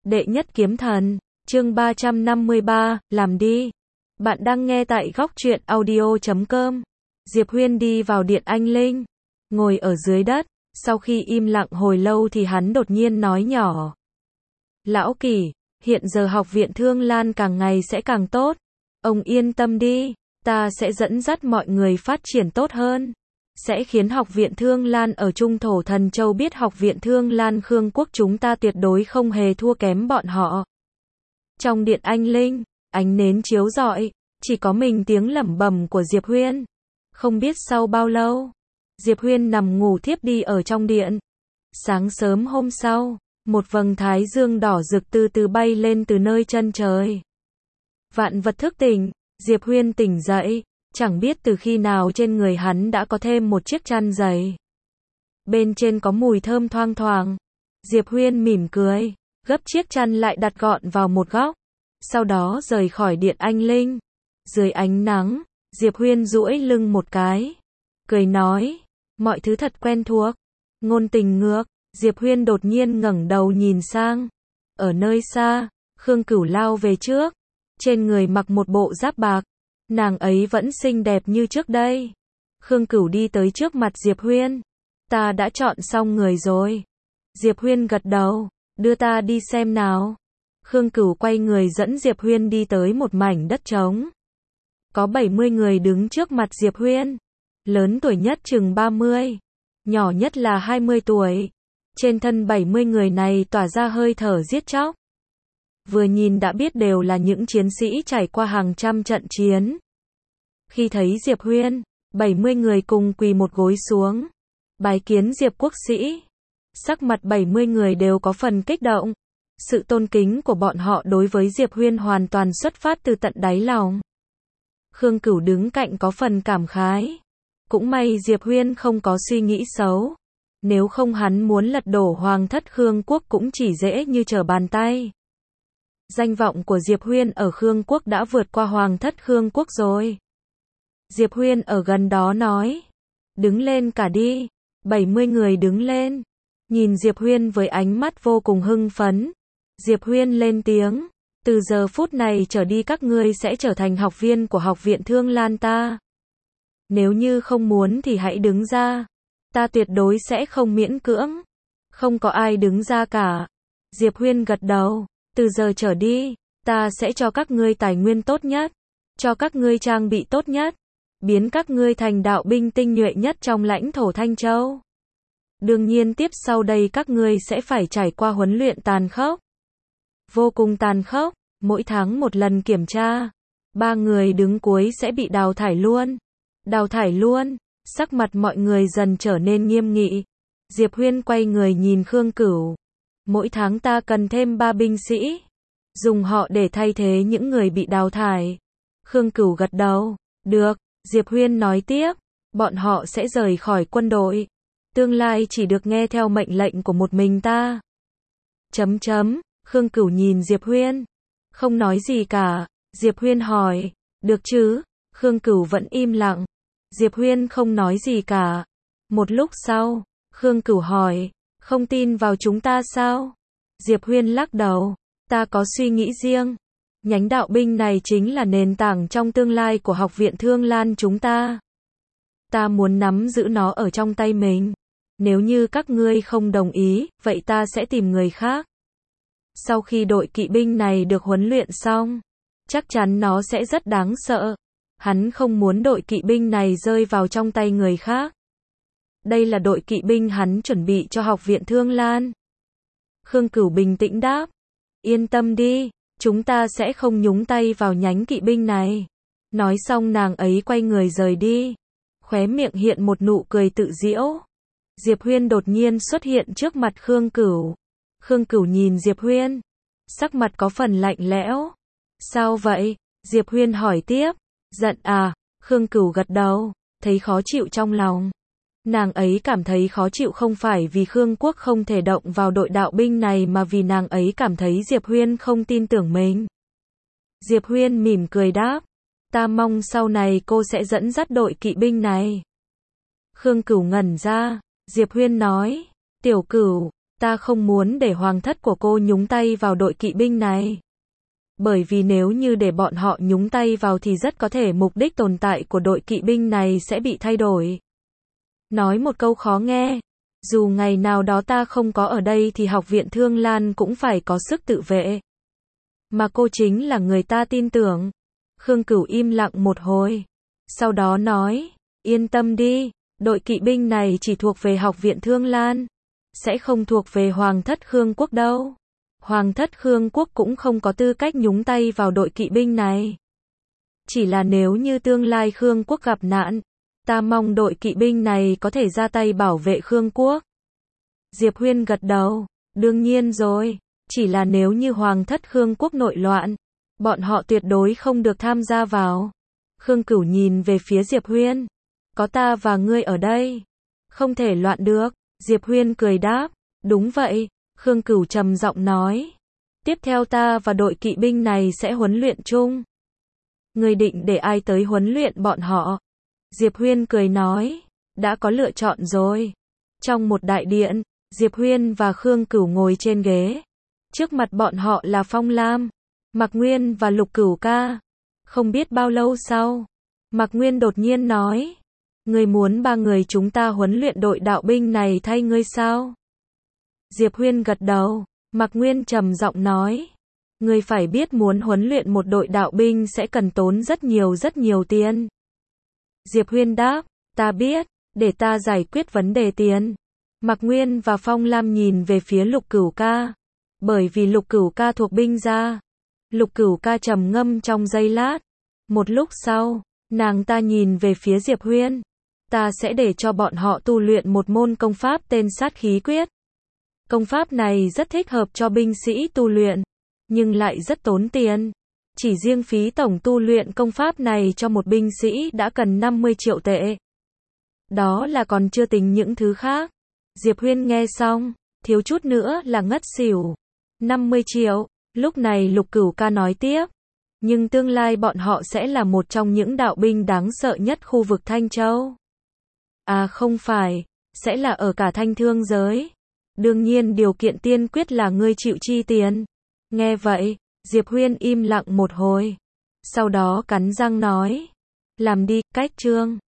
Đệ nhất kiếm thần, chương 353, làm đi. Bạn đang nghe tại góc truyện audio.com. Diệp Huyên đi vào Điện Anh Linh, ngồi ở dưới đất, sau khi im lặng hồi lâu thì hắn đột nhiên nói nhỏ. Lão Kỳ, hiện giờ học viện Thương Lan càng ngày sẽ càng tốt. Ông yên tâm đi, ta sẽ dẫn dắt mọi người phát triển tốt hơn. Sẽ khiến học viện Thương Lan ở Trung Thổ Thần Châu biết học viện Thương Lan Khương Quốc chúng ta tuyệt đối không hề thua kém bọn họ. Trong Điện Anh Linh, ánh nến chiếu rọi, chỉ có mình tiếng lẩm bẩm của Diệp Huyên. Không biết sau bao lâu, Diệp Huyên nằm ngủ thiếp đi ở trong điện. Sáng sớm hôm sau, một vầng thái dương đỏ rực từ từ bay lên từ nơi chân trời. Vạn vật thức tỉnh, Diệp Huyên tỉnh dậy, chẳng biết từ khi nào trên người hắn đã có thêm một chiếc chăn dày. Bên trên có mùi thơm thoang thoảng. Diệp Huyên mỉm cười, gấp chiếc chăn lại đặt gọn vào một góc. Sau đó rời khỏi Điện Anh Linh. Dưới ánh nắng, Diệp Huyên duỗi lưng một cái, cười nói, mọi thứ thật quen thuộc. Ngôn tình ngược, Diệp Huyên đột nhiên ngẩng đầu nhìn sang. Ở nơi xa, Khương Cửu lao về trước, trên người mặc một bộ giáp bạc. Nàng ấy vẫn xinh đẹp như trước đây. Khương Cửu đi tới trước mặt Diệp Huyên. Ta đã chọn xong người rồi. Diệp Huyên gật đầu, đưa ta đi xem nào. Khương Cửu quay người dẫn Diệp Huyên đi tới một mảnh đất trống. Có 70 người đứng trước mặt Diệp Huyên. Lớn tuổi nhất chừng 30, nhỏ nhất là 20 tuổi. Trên thân 70 người này tỏa ra hơi thở giết chóc. Vừa nhìn đã biết đều là những chiến sĩ trải qua hàng trăm trận chiến. Khi thấy Diệp Huyên, 70 người cùng quỳ một gối xuống, bái kiến Diệp quốc sĩ. Sắc mặt 70 người đều có phần kích động. Sự tôn kính của bọn họ đối với Diệp Huyên hoàn toàn xuất phát từ tận đáy lòng. Khương Cửu đứng cạnh có phần cảm khái. Cũng may Diệp Huyên không có suy nghĩ xấu. Nếu không hắn muốn lật đổ Hoàng thất Khương Quốc cũng chỉ dễ như trở bàn tay. Danh vọng của Diệp Huyên ở Khương Quốc đã vượt qua Hoàng thất Khương Quốc rồi. Diệp Huyên ở gần đó nói. Đứng lên cả đi. 70 người đứng lên. Nhìn Diệp Huyên với ánh mắt vô cùng hưng phấn. Diệp Huyên lên tiếng. Từ giờ phút này trở đi các ngươi sẽ trở thành học viên của học viện Thương Lan ta. Nếu như không muốn thì hãy đứng ra. Ta tuyệt đối sẽ không miễn cưỡng. Không có ai đứng ra cả. Diệp Huyên gật đầu. Từ giờ trở đi, ta sẽ cho các ngươi tài nguyên tốt nhất. Cho các ngươi trang bị tốt nhất. Biến các ngươi thành đạo binh tinh nhuệ nhất trong lãnh thổ Thanh Châu. Đương nhiên tiếp sau đây các ngươi sẽ phải trải qua huấn luyện tàn khốc. Vô cùng tàn khốc, mỗi tháng một lần kiểm tra. 3 người đứng cuối sẽ bị đào thải luôn. Đào thải luôn, sắc mặt mọi người dần trở nên nghiêm nghị. Diệp Huyên quay người nhìn Khương Cửu. Mỗi tháng ta cần thêm 3 binh sĩ. Dùng họ để thay thế những người bị đào thải. Khương Cửu gật đầu. Được, Diệp Huyên nói tiếp. Bọn họ sẽ rời khỏi quân đội. Tương lai chỉ được nghe theo mệnh lệnh của một mình ta. Khương Cửu nhìn Diệp Huyên. Không nói gì cả. Diệp Huyên hỏi. Được chứ? Khương Cửu vẫn im lặng. Diệp Huyên không nói gì cả. Một lúc sau, Khương Cửu hỏi. Không tin vào chúng ta sao? Diệp Huyên lắc đầu. Ta có suy nghĩ riêng. Nhánh đạo binh này chính là nền tảng trong tương lai của học viện Thương Lan chúng ta. Ta muốn nắm giữ nó ở trong tay mình. Nếu như các ngươi không đồng ý, vậy ta sẽ tìm người khác. Sau khi đội kỵ binh này được huấn luyện xong, chắc chắn nó sẽ rất đáng sợ. Hắn không muốn đội kỵ binh này rơi vào trong tay người khác. Đây là đội kỵ binh hắn chuẩn bị cho học viện Thương Lan. Khương Cửu bình tĩnh đáp. Yên tâm đi, chúng ta sẽ không nhúng tay vào nhánh kỵ binh này. Nói xong nàng ấy quay người rời đi. Khóe miệng hiện một nụ cười tự giễu. Diệp Huyên đột nhiên xuất hiện trước mặt Khương Cửu. Khương Cửu nhìn Diệp Huyên. Sắc mặt có phần lạnh lẽo. Sao vậy? Diệp Huyên hỏi tiếp. Giận à? Khương Cửu gật đầu. Thấy khó chịu trong lòng. Nàng ấy cảm thấy khó chịu không phải vì Khương Quốc không thể động vào đội đạo binh này mà vì nàng ấy cảm thấy Diệp Huyên không tin tưởng mình. Diệp Huyên mỉm cười đáp. Ta mong sau này cô sẽ dẫn dắt đội kỵ binh này. Khương Cửu ngẩn ra. Diệp Huyên nói. Tiểu Cửu, Ta không muốn để hoàng thất của cô nhúng tay vào đội kỵ binh này. Bởi vì nếu như để bọn họ nhúng tay vào thì rất có thể mục đích tồn tại của đội kỵ binh này sẽ bị thay đổi. Nói một câu khó nghe, dù ngày nào đó ta không có ở đây thì học viện Thương Lan cũng phải có sức tự vệ. Mà cô chính là người ta tin tưởng. Khương Cửu im lặng một hồi. Sau đó nói, yên tâm đi, đội kỵ binh này chỉ thuộc về học viện Thương Lan. Sẽ không thuộc về Hoàng thất Khương quốc đâu. Hoàng thất Khương quốc cũng không có tư cách nhúng tay vào đội kỵ binh này. Chỉ là nếu như tương lai Khương quốc gặp nạn, ta mong đội kỵ binh này có thể ra tay bảo vệ Khương quốc. Diệp Huyên gật đầu, đương nhiên rồi, chỉ là nếu như Hoàng thất Khương quốc nội loạn, bọn họ tuyệt đối không được tham gia vào. Khương Cửu nhìn về phía Diệp Huyên, có ta và ngươi ở đây, không thể loạn được. Diệp Huyên cười đáp, đúng vậy. Khương Cửu trầm giọng nói, tiếp theo ta và đội kỵ binh này sẽ huấn luyện chung. Ngươi định để ai tới huấn luyện bọn họ? Diệp Huyên cười nói, đã có lựa chọn rồi. Trong một đại điện, Diệp Huyên và Khương Cửu ngồi trên ghế. Trước mặt bọn họ là Phong Lam, Mạc Nguyên và Lục Cửu ca. Không biết bao lâu sau, Mạc Nguyên đột nhiên nói, ngươi muốn ba người chúng ta huấn luyện đội đạo binh này thay ngươi sao? Diệp Huyên gật đầu, Mạc Nguyên trầm giọng nói, ngươi phải biết muốn huấn luyện một đội đạo binh sẽ cần tốn rất nhiều tiền. Diệp Huyên đáp, ta biết, để ta giải quyết vấn đề tiền. Mạc Nguyên và Phong Lam nhìn về phía Lục Cửu ca, bởi vì Lục Cửu ca thuộc binh gia. Lục Cửu ca trầm ngâm trong giây lát, một lúc sau, nàng ta nhìn về phía Diệp Huyên, ta sẽ để cho bọn họ tu luyện một môn công pháp tên Sát Khí Quyết. Công pháp này rất thích hợp cho binh sĩ tu luyện, nhưng lại rất tốn tiền. Chỉ riêng phí tổng tu luyện công pháp này cho một binh sĩ đã cần 50 triệu tệ. Đó là còn chưa tính những thứ khác. Diệp Huyên nghe xong, thiếu chút nữa là ngất xỉu. 50 triệu, lúc này Lục Cửu ca nói tiếp. Nhưng tương lai bọn họ sẽ là một trong những đạo binh đáng sợ nhất khu vực Thanh Châu. À không phải, sẽ là ở cả Thanh Thương giới. Đương nhiên điều kiện tiên quyết là ngươi chịu chi tiền. Nghe vậy, Diệp Huyên im lặng một hồi. Sau đó cắn răng nói, làm đi, cách chương.